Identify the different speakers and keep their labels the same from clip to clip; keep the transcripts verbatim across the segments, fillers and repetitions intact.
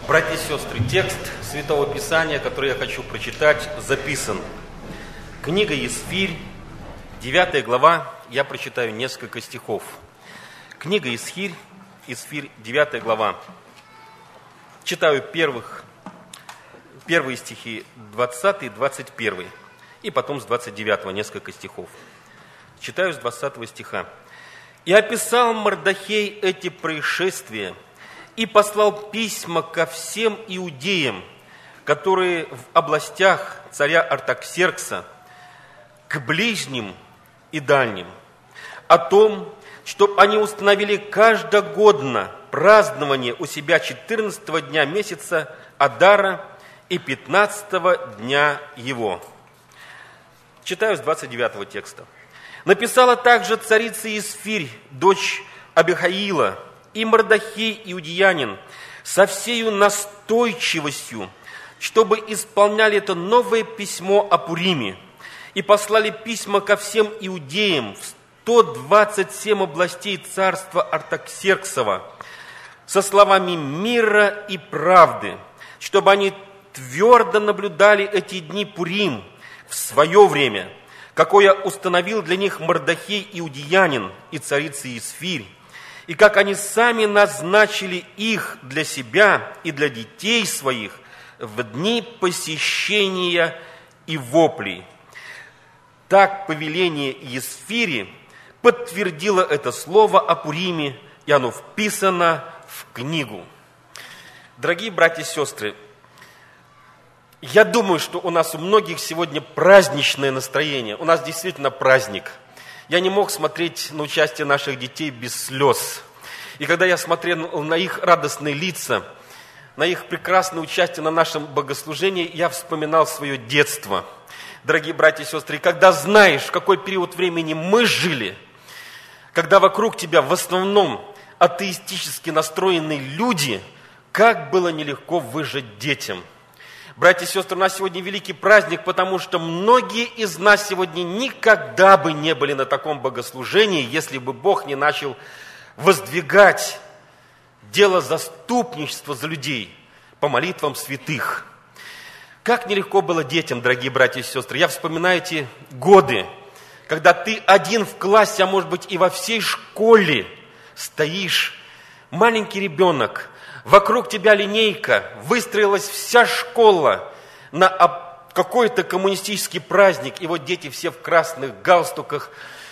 Speaker 1: Братья и сестры, текст Святого Писания, который я хочу прочитать, записан. Книга Есфирь, девятая глава, я прочитаю несколько стихов. Книга Есфирь, Есфирь, девятая глава. Читаю первых, первые стихи, двадцатый, двадцать первый, и потом с двадцать девятого несколько стихов. Читаю с двадцатого стиха. «И описал Мордохей эти происшествия, и послал письма ко всем иудеям, которые в областях царя Артаксеркса, к ближним и дальним, о том, чтобы они установили каждогодно празднование у себя четырнадцатого дня месяца Адара и пятнадцатого дня его». Читаю с двадцать девятого текста. «Написала также царица Есфирь, дочь Абихаила, и Мордохей иудеянин со всею настойчивостью, чтобы исполняли это новое письмо о Пуриме, и послали письма ко всем иудеям в сто двадцать семь областей царства Артаксерксова со словами мира и правды, чтобы они твердо наблюдали эти дни Пурим в свое время, какое установил для них Мордохей иудеянин и царица Есфирь, и как они сами назначили их для себя и для детей своих в дни посещения и воплей. Так повеление Есфири подтвердило это слово о Пуриме, и оно вписано в книгу». Дорогие братья и сестры, я думаю, что у нас у многих сегодня праздничное настроение. У нас действительно праздник. Я не мог смотреть на участие наших детей без слез. И когда я смотрел на их радостные лица, на их прекрасное участие на нашем богослужении, я вспоминал свое детство. Дорогие братья и сестры, когда знаешь, в какой период времени мы жили, когда вокруг тебя в основном атеистически настроенные люди, как было нелегко выжить детям. Братья и сестры, у нас сегодня великий праздник, потому что многие из нас сегодня никогда бы не были на таком богослужении, если бы Бог не начал воздвигать дело заступничества за людей по молитвам святых. Как нелегко было детям, дорогие братья и сестры. Я вспоминаю эти годы, когда ты один в классе, а может быть и во всей школе стоишь, маленький ребенок, вокруг тебя линейка, выстроилась вся школа на какой-то коммунистический праздник, и вот дети все в красных галстуках.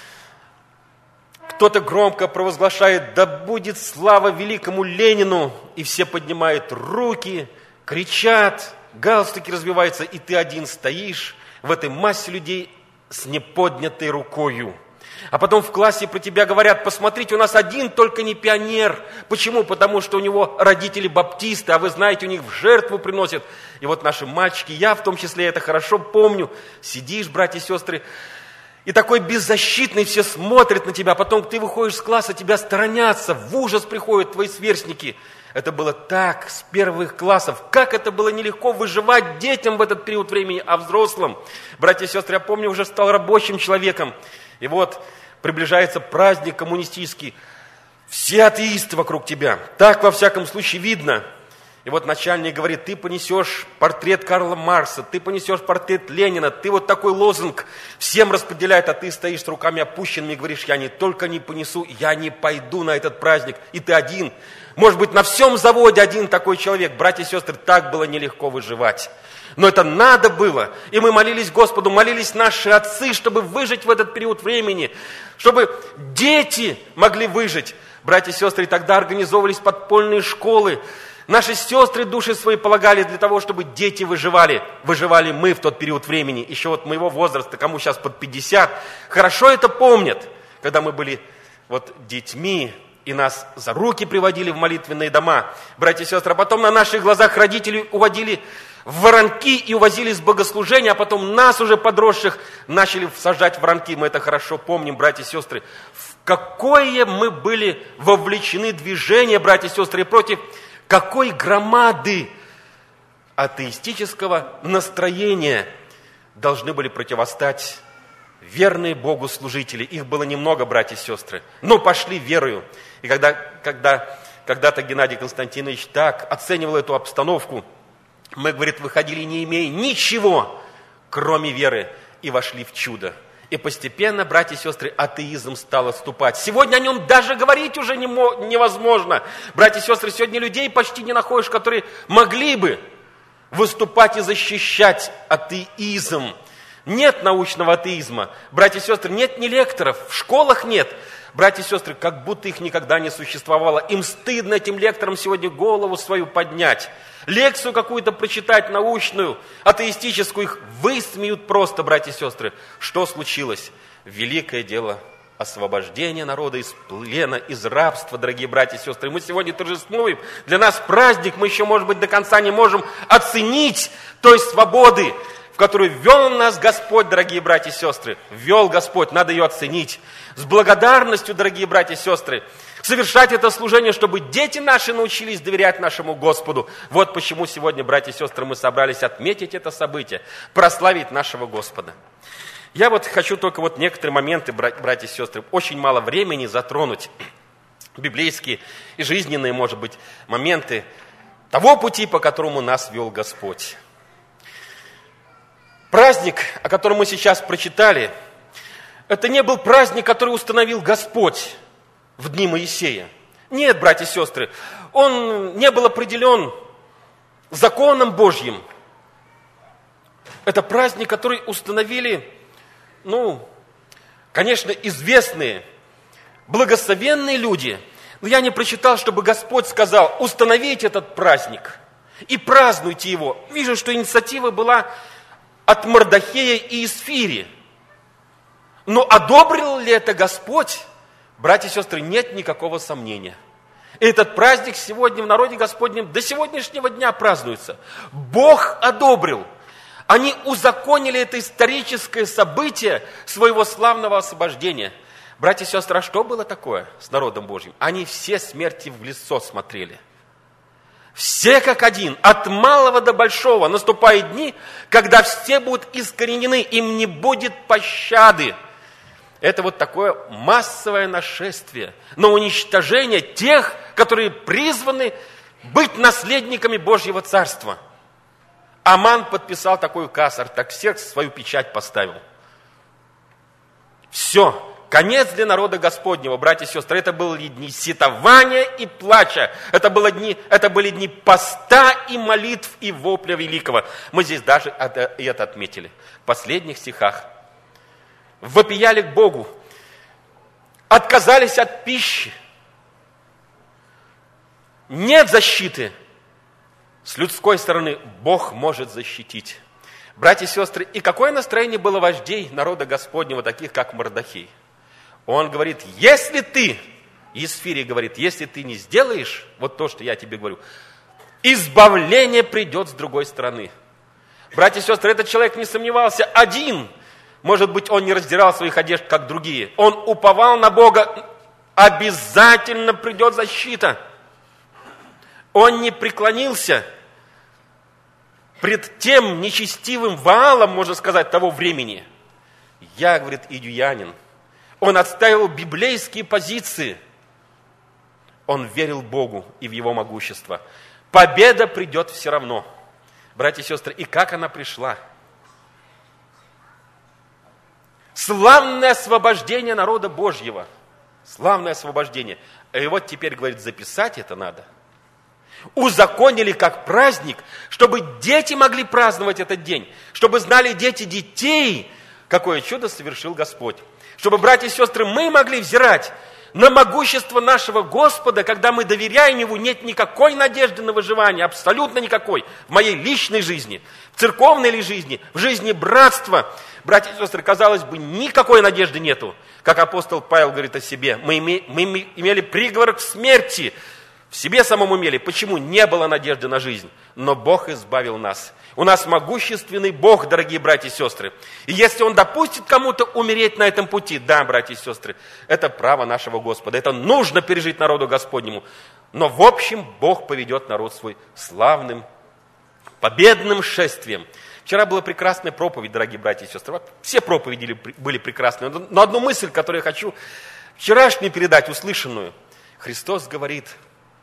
Speaker 1: Кто-то громко провозглашает: «Да будет слава великому Ленину!» И все поднимают руки, кричат, галстуки развиваются, и ты один стоишь в этой массе людей с неподнятой рукою. А потом в классе про тебя говорят: посмотрите, у нас один только не пионер. Почему? Потому что у него родители баптисты, а вы знаете, у них в жертву приносят. И вот наши мальчики, я в том числе это хорошо помню, сидишь, братья и сестры, и такой беззащитный, все смотрят на тебя, потом ты выходишь с класса, тебя сторонятся, в ужас приходят твои сверстники. Это было так, с первых классов. Как это было нелегко выживать детям в этот период времени, а взрослым. Братья и сестры, я помню, уже стал рабочим человеком. И вот приближается праздник коммунистический. Все атеисты вокруг тебя. Так, во всяком случае, видно. И вот начальник говорит: ты понесешь портрет Карла Маркса, ты понесешь портрет Ленина, ты вот такой лозунг всем распределяет, а ты стоишь с руками опущенными и говоришь: я не только не понесу, я не пойду на этот праздник. И ты один. Может быть, на всем заводе один такой человек. Братья и сестры, так было нелегко выживать. Но это надо было. И мы молились Господу, молились наши отцы, чтобы выжить в этот период времени, чтобы дети могли выжить. Братья и сестры, и тогда организовывались подпольные школы. Наши сестры души свои полагали для того, чтобы дети выживали. Выживали мы в тот период времени, еще вот моего возраста, кому сейчас под пятьдесят. Хорошо это помнят, когда мы были вот детьми, и нас за руки приводили в молитвенные дома. Братья и сестры, а потом на наших глазах родители уводили в воронки и увозили с богослужения, а потом нас уже подросших начали сажать в воронки. Мы это хорошо помним, братья и сестры. В какое мы были вовлечены движение, братья и сестры, против какой громады атеистического настроения должны были противостать верные Богу служители. Их было немного, братья и сестры, но пошли верою. И когда, когда когда-то Геннадий Константинович так оценивал эту обстановку. Мы, говорит, выходили, не имея ничего, кроме веры, и вошли в чудо. И постепенно, братья и сестры, атеизм стал отступать. Сегодня о нем даже говорить уже не мо- невозможно. Братья и сестры, сегодня людей почти не находишь, которые могли бы выступать и защищать атеизм. Нет научного атеизма. Братья и сестры, нет ни лекторов, в школах нет. Братья и сестры, как будто их никогда не существовало. Им стыдно этим лекторам сегодня голову свою поднять. Лекцию какую-то прочитать, научную, атеистическую, их высмеют просто, братья и сестры. Что случилось? Великое дело освобождения народа из плена, из рабства, дорогие братья и сестры. Мы сегодня торжествуем. Для нас праздник, мы еще, может быть, до конца не можем оценить той свободы, в которую ввел нас Господь, дорогие братья и сестры. Ввел Господь, надо ее оценить. С благодарностью, дорогие братья и сестры, совершать это служение, чтобы дети наши научились доверять нашему Господу. Вот почему сегодня, братья и сестры, мы собрались отметить это событие, прославить нашего Господа. Я вот хочу только вот некоторые моменты, братья и сестры, очень мало времени затронуть, библейские и жизненные, может быть, моменты того пути, по которому нас вел Господь. Праздник, о котором мы сейчас прочитали, это не был праздник, который установил Господь в дни Моисея. Нет, братья и сестры, он не был определен законом Божьим. Это праздник, который установили, ну, конечно, известные, благословенные люди. Но я не прочитал, чтобы Господь сказал: установите этот праздник и празднуйте его. Вижу, что инициатива была от Мордохея и Исфири. Но одобрил ли это Господь? Братья и сестры, нет никакого сомнения. Этот праздник сегодня в народе Господнем до сегодняшнего дня празднуется. Бог одобрил. Они узаконили это историческое событие своего славного освобождения. Братья и сестры, а что было такое с народом Божьим? Они все смерти в лицо смотрели. Все как один, от малого до большого, наступают дни, когда все будут искоренены, им не будет пощады. Это вот такое массовое нашествие на уничтожение тех, которые призваны быть наследниками Божьего Царства. Аман подписал такой указ, Артаксеркс свою печать поставил. Все, конец для народа Господнего, братья и сестры. Это были дни сетования и плача. Это были дни, это были дни поста и молитв и вопля великого. Мы здесь даже это, это отметили. В последних стихах. Вопияли к Богу, отказались от пищи. Нет защиты. С людской стороны Бог может защитить. Братья и сестры, и какое настроение было вождей народа Господнего, таких как Мордохей? Он говорит: если ты, Исфирий говорит, если ты не сделаешь вот то, что я тебе говорю, избавление придет с другой стороны. Братья и сестры, этот человек не сомневался один. Может быть, он не раздирал своих одежд, как другие. Он уповал на Бога. Обязательно придет защита. Он не преклонился пред тем нечестивым Ваалом, можно сказать, того времени. Я, говорит, идюянин. Он отстаивал библейские позиции. Он верил Богу и в Его могущество. Победа придет все равно. Братья и сестры, и как она пришла? Славное освобождение народа Божьего. Славное освобождение. И вот теперь, говорит, записать это надо. Узаконили как праздник, чтобы дети могли праздновать этот день. Чтобы знали дети детей, какое чудо совершил Господь. Чтобы, братья и сестры, мы могли взирать на могущество нашего Господа, когда мы доверяем Ему, нет никакой надежды на выживание, абсолютно никакой. В моей личной жизни, в церковной ли жизни, в жизни братства. Братья и сестры, казалось бы, никакой надежды нету. Как апостол Павел говорит о себе, мы, име, мы имели приговор к смерти, в себе самом имели. Почему? Не было надежды на жизнь, но Бог избавил нас. У нас могущественный Бог, дорогие братья и сестры. И если Он допустит кому-то умереть на этом пути, да, братья и сестры, это право нашего Господа. Это нужно пережить народу Господнему. Но в общем Бог поведет народ свой славным, победным шествием. Вчера была прекрасная проповедь, дорогие братья и сестры. Все проповеди были прекрасные. Но одну мысль, которую я хочу вчерашнюю передать, услышанную. Христос говорит: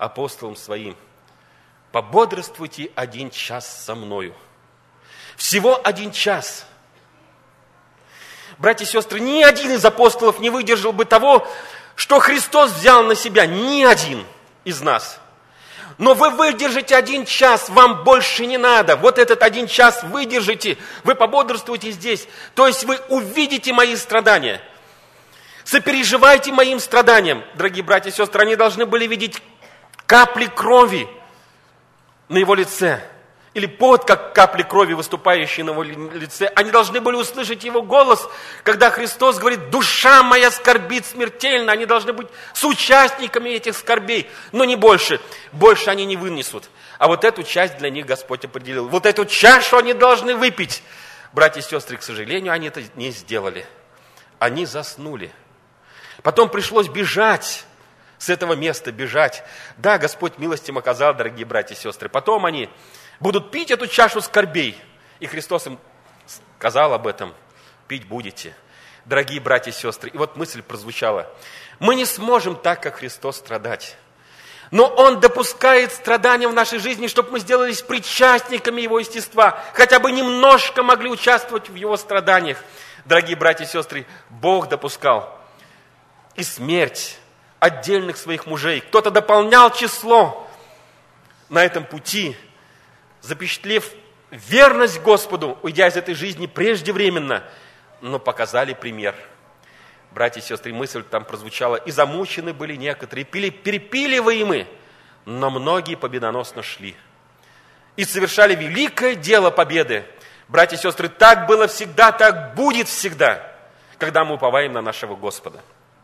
Speaker 1: апостолам своим: пободрствуйте один час со мною. Всего один час. Братья и сестры, ни один из апостолов не выдержал бы того, что Христос взял на себя. Ни один из нас. Но вы выдержите один час, вам больше не надо. Вот этот один час выдержите, вы пободрствуете здесь. То есть вы увидите мои страдания. Сопереживайте моим страданиям. Дорогие братья и сестры, они должны были видеть капли крови на его лице. Или пот, как капли крови, выступающие на его лице. Они должны были услышать его голос, когда Христос говорит: душа моя скорбит смертельно. Они должны быть соучастниками этих скорбей, но не больше. Больше они не вынесут. А вот эту часть для них Господь определил. Вот эту чашу они должны выпить. Братья и сестры, к сожалению, они это не сделали. Они заснули. Потом пришлось бежать. С этого места бежать. Да, Господь милость им оказал, дорогие братья и сестры. Потом они будут пить эту чашу скорбей. И Христос им сказал об этом: пить будете. Дорогие братья и сестры, и вот мысль прозвучала: мы не сможем так, как Христос, страдать. Но Он допускает страдания в нашей жизни, чтобы мы сделались причастниками Его естества, хотя бы немножко могли участвовать в Его страданиях. Дорогие братья и сестры, Бог допускал и смерть отдельных своих мужей. Кто-то дополнял число на этом пути, запечатлев верность Господу, уйдя из этой жизни преждевременно, но показали пример. Братья и сестры, мысль там прозвучала: и замучены были некоторые, перепиливаемы, но многие победоносно шли. И совершали великое дело победы. Братья и сестры, так было всегда, так будет всегда, когда мы уповаем на нашего Господа.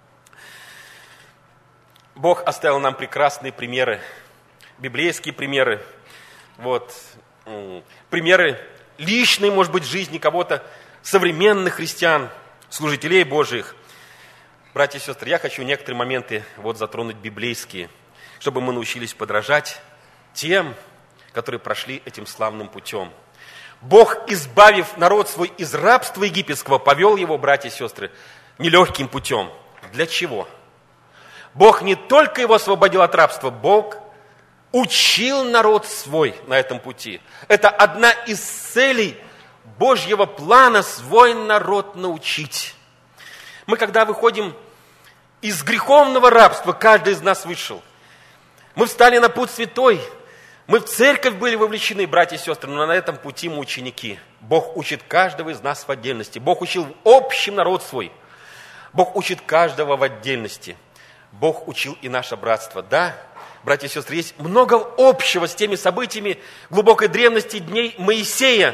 Speaker 1: Бог оставил нам прекрасные примеры, библейские примеры, вот, примеры личной, может быть, жизни кого-то, современных христиан, служителей Божьих. Братья и сестры, я хочу некоторые моменты вот затронуть библейские, чтобы мы научились подражать тем, которые прошли этим славным путем. Бог, избавив народ свой из рабства египетского, повел его, братья и сестры, нелегким путем. Для чего? Бог не только его освободил от рабства, Бог учил народ свой на этом пути. Это одна из целей Божьего плана — свой народ научить. Мы, когда выходим из греховного рабства, каждый из нас вышел. Мы встали на путь святой, мы в церковь были вовлечены, братья и сестры, но на этом пути мы ученики. Бог учит каждого из нас в отдельности. Бог учил в общем народ свой. Бог учит каждого в отдельности. Бог учил и наше братство. Да, братья и сестры, есть много общего с теми событиями глубокой древности дней Моисея.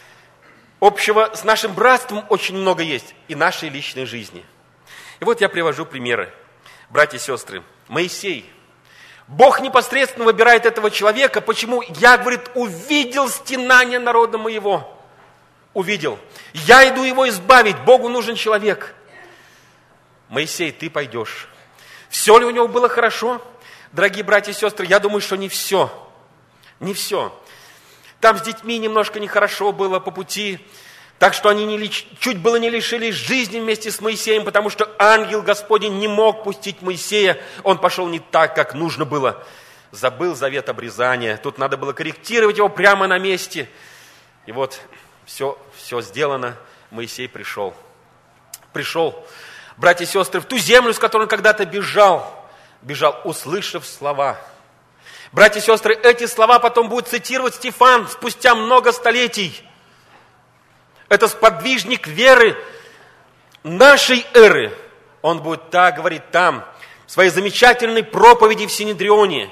Speaker 1: Общего с нашим братством очень много есть. И нашей личной жизни. И вот я привожу примеры. Братья и сестры, Моисей. Бог непосредственно выбирает этого человека. Почему? Я, говорит, увидел стенание народа моего. Увидел. Я иду его избавить. Богу нужен человек. Моисей, ты пойдешь. Все ли у него было хорошо? Дорогие братья и сестры, я думаю, что не все. Не все. Там с детьми немножко нехорошо было по пути. Так что они не, чуть было не лишились жизни вместе с Моисеем, потому что ангел Господень не мог пустить Моисея. Он пошел не так, как нужно было. Забыл завет обрезания. Тут надо было корректировать его прямо на месте. И вот все, все сделано. Моисей пришел. Пришел. Братья и сестры, в ту землю, с которой он когда-то бежал, бежал, услышав слова. Братья и сестры, эти слова потом будет цитировать Стефан спустя много столетий. Это сподвижник веры нашей эры. Он будет так говорить там, в своей замечательной проповеди в Синедрионе.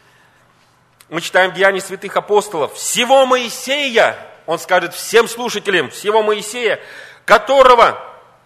Speaker 1: Мы читаем Деяния святых апостолов. Всего Моисея, он скажет всем слушателям, всего Моисея, которого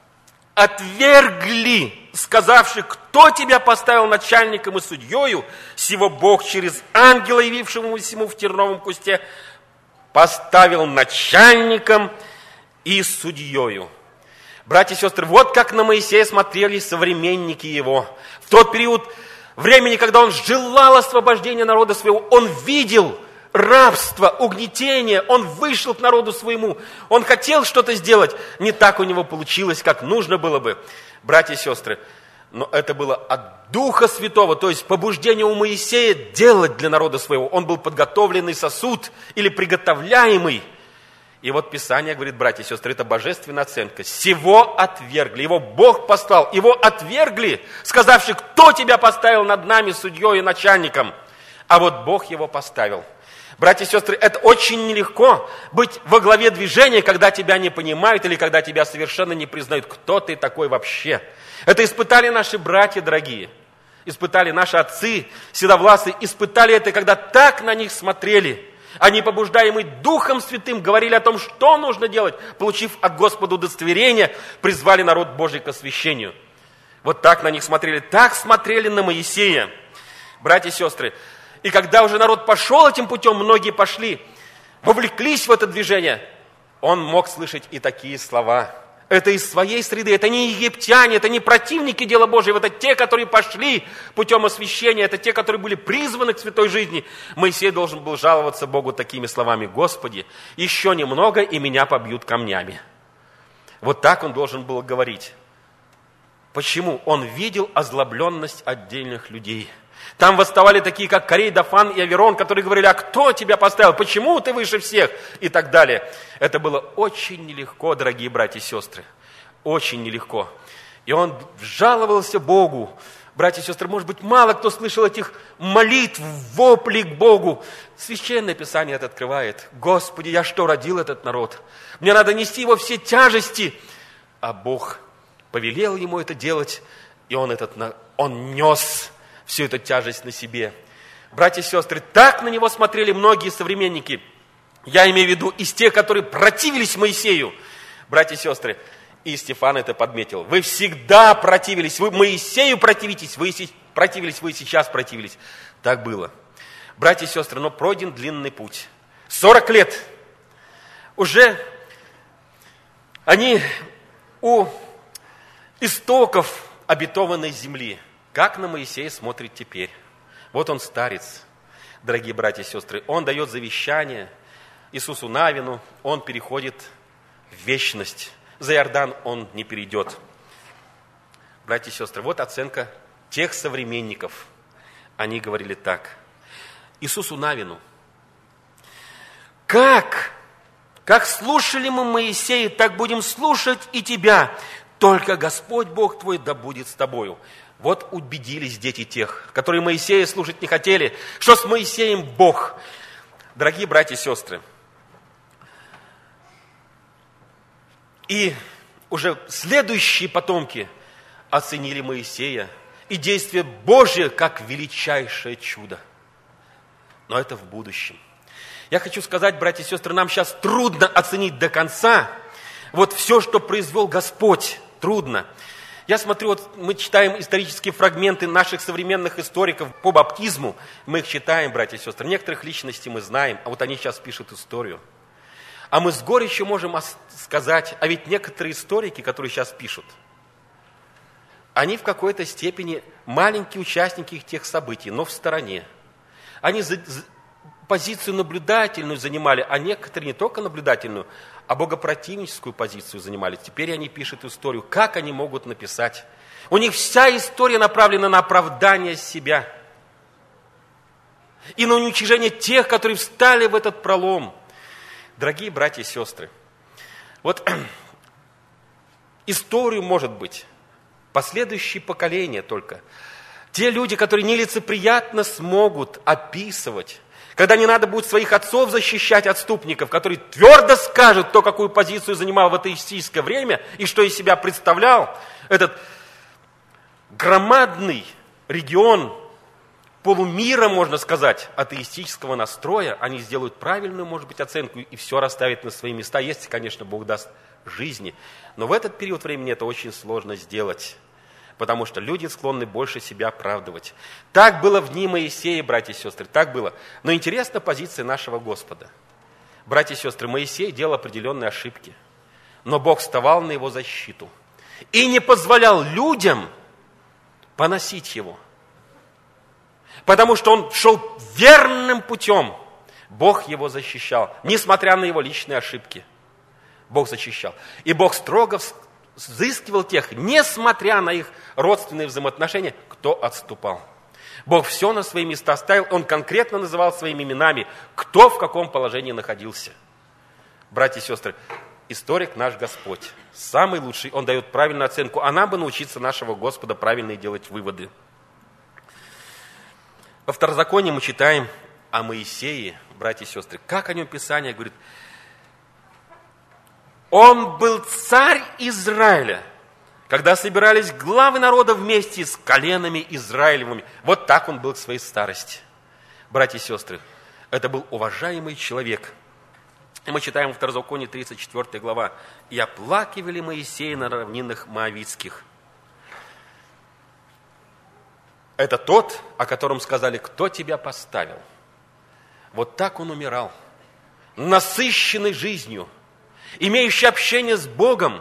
Speaker 1: отвергли, сказавши: кто тебя поставил начальником и судьею, сего Бог через ангела, явившемуся ему в терновом кусте, поставил начальником и судьею. Братья и сестры, вот как на Моисея смотрели современники его. В тот период времени, когда он желал освобождения народа своего, он видел рабство, угнетение, он вышел к народу своему, он хотел что-то сделать, не так у него получилось, как нужно было бы. Братья и сестры, но это было от Духа Святого, то есть побуждение у Моисея делать для народа своего. Он был подготовленный сосуд или приготовляемый. И вот Писание говорит, братья и сестры, это божественная оценка. Сего отвергли, его Бог послал, его отвергли, сказавши, кто тебя поставил над нами судьей и начальником? А вот Бог его поставил. Братья и сестры, это очень нелегко быть во главе движения, когда тебя не понимают или когда тебя совершенно не признают, кто ты такой вообще. Это испытали наши братья дорогие, испытали наши отцы, седовласые, испытали это, когда так на них смотрели. Они, побуждаемые Духом Святым, говорили о том, что нужно делать, получив от Господа удостоверение, призвали народ Божий к освящению. Вот так на них смотрели, так смотрели на Моисея, братья и сестры. И когда уже народ пошел этим путем, многие пошли, вовлеклись в это движение, он мог слышать и такие слова. Это из своей среды, это не египтяне, это не противники дела Божьего, это те, которые пошли путем освящения, это те, которые были призваны к святой жизни. Моисей должен был жаловаться Богу такими словами: «Господи, еще немного, и меня побьют камнями». Вот так он должен был говорить. Почему? Он видел озлобленность отдельных людей. Там восставали такие, как Корей, Дафан и Аверон, которые говорили: а кто тебя поставил? Почему ты выше всех? И так далее. Это было очень нелегко, дорогие братья и сестры. Очень нелегко. И он жаловался Богу. Братья и сестры, может быть, мало кто слышал этих молитв, воплей к Богу. Священное Писание это открывает. Господи, я что, родил этот народ? Мне надо нести его все тяжести. А Бог повелел ему это делать, и он, этот, он нес всю эту тяжесть на себе. Братья и сестры, так на него смотрели многие современники. Я имею в виду из тех, которые противились Моисею. Братья и сестры, и Стефан это подметил. Вы всегда противились, вы Моисею противитесь, вы противились, вы сейчас противились. Так было. Братья и сестры, но пройден длинный путь. сорок лет. Уже они у истоков обетованной земли. Как на Моисея смотрит теперь? Вот он старец, дорогие братья и сестры. Он дает завещание Иисусу Навину, он переходит в вечность. За Иордан он не перейдет. Братья и сестры, вот оценка тех современников. Они говорили так: Иисусу Навину: как, как слушали мы Моисея, так будем слушать и тебя. Только Господь Бог твой да будет с тобою. Вот убедились дети тех, которые Моисея слушать не хотели, что с Моисеем Бог. Дорогие братья и сестры, и уже следующие потомки оценили Моисея и действие Божие как величайшее чудо. Но это в будущем. Я хочу сказать, братья и сестры, нам сейчас трудно оценить до конца вот все, что произвел Господь. Трудно. Я смотрю, вот мы читаем исторические фрагменты наших современных историков по баптизму. Мы их читаем, братья и сестры. Некоторых личностей мы знаем, а вот они сейчас пишут историю. А мы с горечью можем сказать, а ведь некоторые историки, которые сейчас пишут, они в какой-то степени маленькие участники тех событий, но в стороне. Они за, за, позицию наблюдательную занимали, а некоторые не только наблюдательную, а богопротивническую позицию занимали. Теперь они пишут историю. Как они могут написать? У них вся история направлена на оправдание себя и на уничижение тех, которые встали в этот пролом. Дорогие братья и сестры, вот историю, может быть, последующие поколения только, те люди, которые нелицеприятно смогут описывать, когда не надо будет своих отцов защищать отступников, которые твердо скажут, кто какую позицию занимал в атеистическое время и что из себя представлял этот громадный регион полумира, можно сказать, атеистического настроя, они сделают правильную, может быть, оценку и все расставят на свои места, если, конечно, Бог даст жизни. Но в этот период времени это очень сложно сделать, потому что люди склонны больше себя оправдывать. Так было в дни Моисея, братья и сестры, так было. Но интересна позиция нашего Господа. Братья и сестры, Моисей делал определенные ошибки, но Бог вставал на его защиту и не позволял людям поносить его, потому что он шел верным путем. Бог его защищал, несмотря на его личные ошибки. Бог защищал. И Бог строго взыскивал тех, несмотря на их родственные взаимоотношения, кто отступал. Бог все на свои места ставил, Он конкретно называл своими именами, кто в каком положении находился. Братья и сестры, историк наш Господь, самый лучший, Он дает правильную оценку, а нам бы научиться нашего Господа правильно делать выводы. Во Второзаконии мы читаем о Моисее, братья и сестры, как о нем Писание говорит, он был царь Израиля, когда собирались главы народа вместе с коленами Израилевыми. Вот так он был к своей старости. Братья и сестры, это был уважаемый человек. И мы читаем в Второзаконии тридцать четвёртая глава. «И оплакивали Моисея на равнинах Моавитских». Это тот, о котором сказали, кто тебя поставил. Вот так он умирал, насыщенный жизнью, имеющий общение с Богом,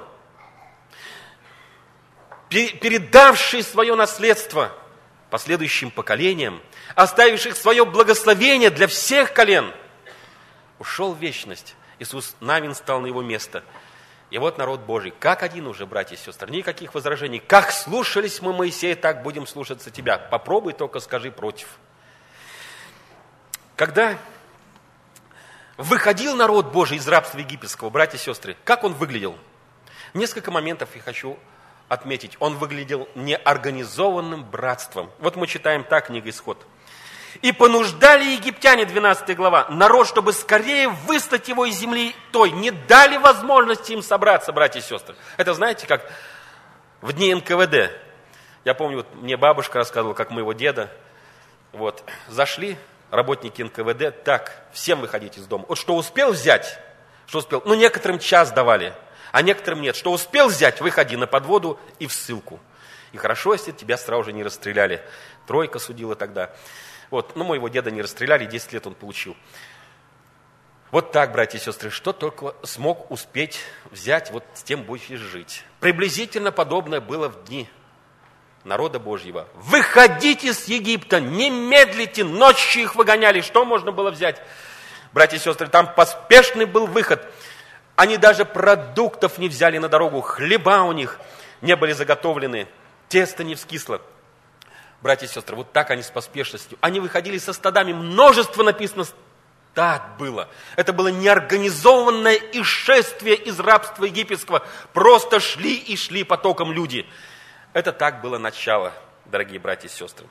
Speaker 1: передавший свое наследство последующим поколениям, оставивших свое благословение для всех колен, ушел в вечность. Иисус Навин стал на его место. И вот народ Божий, как один уже, братья и сестры, никаких возражений. Как слушались мы Моисея, так будем слушаться тебя. Попробуй только скажи против. Когда выходил народ Божий из рабства египетского, братья и сестры, как он выглядел? Несколько моментов я хочу отметить. Он выглядел неорганизованным братством. Вот мы читаем так, книга Исход. «И понуждали египтяне», двенадцатая глава, народ, чтобы скорее выслать его из земли той, не дали возможности им собраться, братья и сестры. Это знаете, как в дни эн ка вэ дэ. Я помню, вот мне бабушка рассказывала, как моего деда, вот, зашли работники эн ка вэ дэ, так, всем выходить из дома. Вот что успел взять, что успел, ну некоторым час давали, а некоторым нет. Что успел взять, выходи на подводу и в ссылку. И хорошо, если тебя сразу же не расстреляли. Тройка судила тогда. Вот, ну, моего деда не расстреляли, десять лет он получил. Вот так, братья и сестры, что только смог успеть взять, вот с тем будешь жить. Приблизительно подобное было в дни народа Божьего. Выходите с Египта, не медлите, ночью их выгоняли. Что можно было взять? Братья и сестры, там поспешный был выход. Они даже продуктов не взяли на дорогу, хлеба у них не были заготовлены, тесто не вскисло. Братья и сестры, вот так они с поспешностью. Они выходили со стадами, множество написано, так было. Это было неорганизованное исшествие из рабства египетского. Просто шли и шли потоком люди. Это так было начало, дорогие братья и сестры.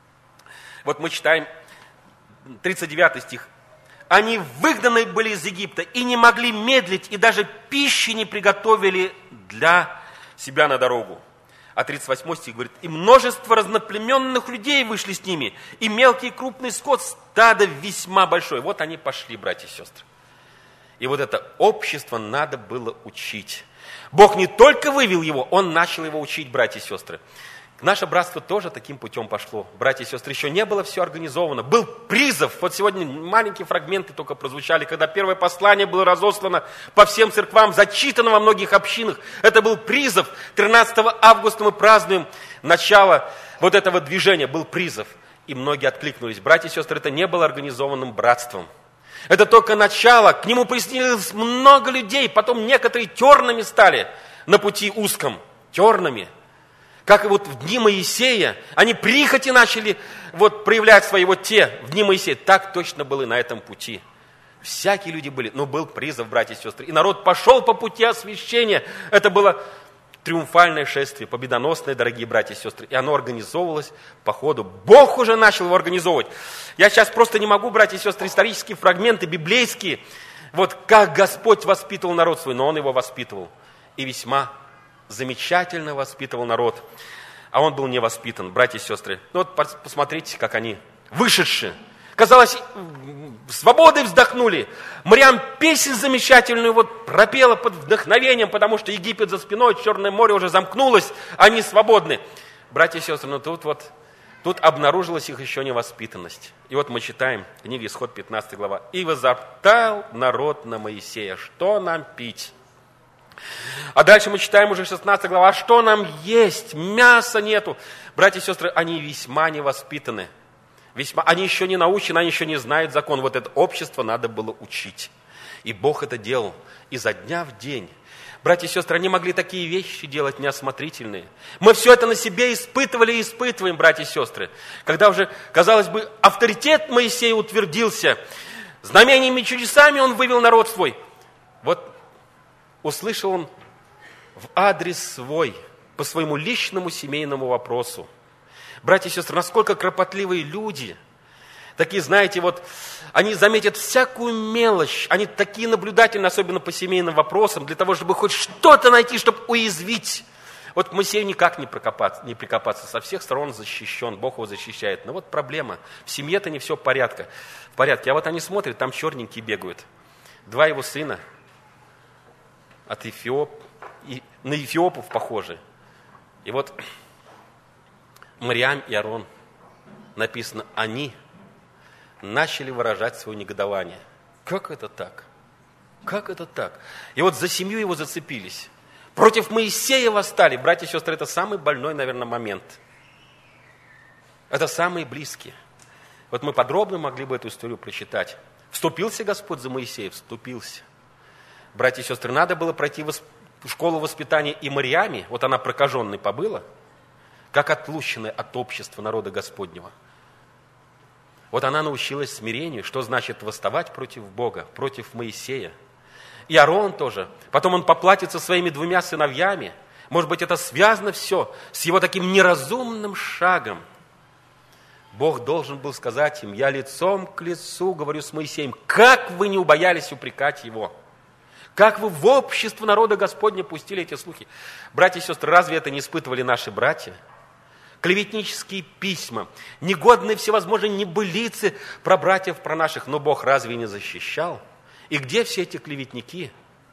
Speaker 1: Вот мы читаем тридцать девятый стих. Они выгнаны были из Египта и не могли медлить, и даже пищи не приготовили для себя на дорогу. А тридцать восьмой стих говорит, и множество разноплеменных людей вышли с ними, и мелкий и крупный скот, стадо весьма большое. Вот они пошли, братья и сестры. И вот это общество надо было учить. Бог не только вывел его, Он начал его учить, братья и сестры. Наше братство тоже таким путем пошло. Братья и сестры, еще не было все организовано. Был призыв. Вот сегодня маленькие фрагменты только прозвучали, когда первое послание было разослано по всем церквам, зачитано во многих общинах. Это был призыв. тринадцатого августа мы празднуем начало вот этого движения. Был призыв. И многие откликнулись. Братья и сестры, это не было организованным братством. Это только начало. К нему присоединилось много людей. Потом некоторые терными стали на пути узком. Терными. Как и вот в дни Моисея, они прихоти начали вот проявлять свои вот те в дни Моисея. Так точно было и на этом пути. Всякие люди были, но был призыв, братья и сестры. И народ пошел по пути освящения. Это было триумфальное шествие, победоносное, дорогие братья и сестры. И оно организовывалось по ходу. Бог уже начал его организовывать. Я сейчас просто не могу, братья и сестры, исторические фрагменты библейские. Вот как Господь воспитывал народ свой, но Он его воспитывал. И весьма замечательно воспитывал народ, а он был не воспитан, братья и сестры. Ну вот посмотрите, как они вышедшие. Казалось, свободой вздохнули. Мариам песнь замечательную вот пропела под вдохновением, потому что Египет за спиной, Черное море уже замкнулось, они свободны. Братья и сестры, ну тут вот, тут обнаружилась их еще невоспитанность. И вот мы читаем в книге Исход, пятнадцатая глава. «И возоптал народ на Моисея, что нам пить?» А дальше мы читаем уже шестнадцатая глава, а что нам есть? Мяса нету. Братья и сестры, они весьма невоспитаны. Весьма, они еще не научены, они еще не знают закон. Вот это общество надо было учить. И Бог это делал изо дня в день. Братья и сестры, они могли такие вещи делать неосмотрительные. Мы все это на себе испытывали и испытываем, братья и сестры. Когда уже, казалось бы, авторитет Моисея утвердился, знамениями и чудесами он вывел народ свой. Вот услышал он в адрес свой, по своему личному семейному вопросу. Братья и сестры, насколько кропотливые люди, такие, знаете, вот, они заметят всякую мелочь, они такие наблюдательны, особенно по семейным вопросам, для того, чтобы хоть что-то найти, чтобы уязвить. Вот к Моисею никак не прикопаться, не прикопаться, со всех сторон защищен, Бог его защищает. Но вот проблема, в семье-то не все в порядке. В порядке. А вот они смотрят, там черненькие бегают. Два его сына от Эфиоп, и, на Эфиопов похожи. И вот Мириам и Аарон, написано, они начали выражать свое негодование. Как это так? Как это так? И вот за семью его зацепились. Против Моисея восстали. Братья и сестры, это самый больной, наверное, момент. Это самые близкие. Вот мы подробно могли бы эту историю прочитать. Вступился Господь за Моисея? Вступился. Братья и сестры, надо было пройти школу воспитания и Мириаме, вот она прокаженной побыла, как отлученная от общества народа Господнего. Вот она научилась смирению, что значит восставать против Бога, против Моисея. И Аарон тоже. Потом он поплатится своими двумя сыновьями. Может быть, это связано все с его таким неразумным шагом. Бог должен был сказать им, я лицом к лицу говорю с Моисеем, как вы не убоялись упрекать его? Как вы в общество народа Господня пустили эти слухи? Братья и сестры, разве это не испытывали наши братья? Клеветнические письма, негодные всевозможные небылицы про братьев, про наших, но Бог разве не защищал? И где все эти клеветники?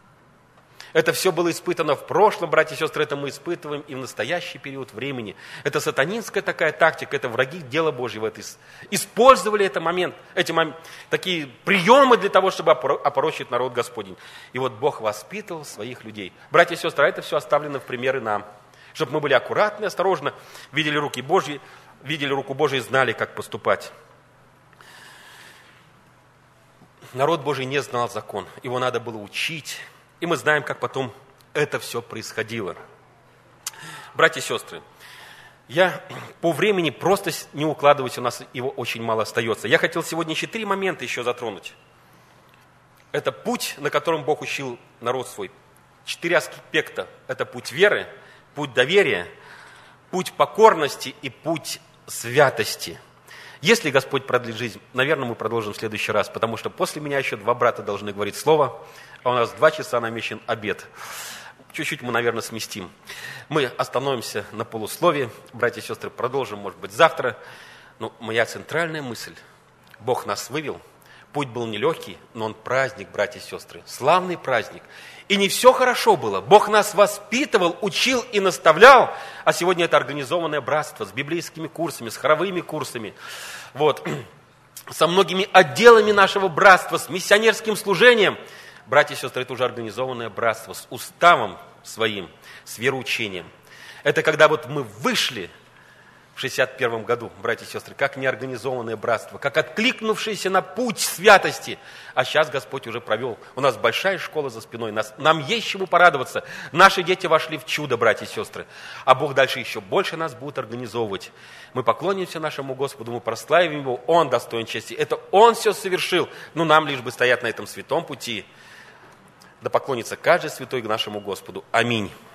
Speaker 1: Это все было испытано в прошлом, братья и сестры, это мы испытываем и в настоящий период времени. Это сатанинская такая тактика, это враги дела Божьего. Это использовали этот момент, эти мом... такие приемы для того, чтобы опорочить народ Господень. И вот Бог воспитывал своих людей. Братья и сестры, это все оставлено в примеры нам. Чтобы мы были аккуратны, осторожны, видели руки Божьи, видели руку Божию и знали, как поступать. Народ Божий не знал закон, его надо было учить. И мы знаем, как потом это все происходило. Братья и сестры, я по времени просто не укладываюсь, у нас его очень мало остается. Я хотел сегодня четыре момента еще затронуть. Это путь, на котором Бог учил народ свой. Четыре аспекта. Это путь веры, путь доверия, путь покорности и путь святости. Если Господь продлит жизнь, наверное, мы продолжим в следующий раз, потому что после меня еще два брата должны говорить слово, а у нас два часа намечен обед. Чуть-чуть мы, наверное, сместим. Мы остановимся на полусловии. Братья и сестры, продолжим, может быть, завтра. Но моя центральная мысль. Бог нас вывел. Путь был нелегкий, но он праздник, братья и сестры. Славный праздник. И не все хорошо было. Бог нас воспитывал, учил и наставлял. А сегодня это организованное братство с библейскими курсами, с хоровыми курсами. Вот. Со многими отделами нашего братства, с миссионерским служением. Братья и сестры, это уже организованное братство с уставом своим, с вероучением. Это когда вот мы вышли в шестьдесят первом году, братья и сестры, как неорганизованное братство, как откликнувшиеся на путь святости. А сейчас Господь уже провел. У нас большая школа за спиной. Нас, нам есть чему порадоваться. Наши дети вошли в чудо, братья и сестры. А Бог дальше еще больше нас будет организовывать. Мы поклонимся нашему Господу, мы прославим Его. Он достоин чести. Это Он все совершил. Но нам лишь бы стоять на этом святом пути. Да поклонится каждый святой к нашему Господу. Аминь.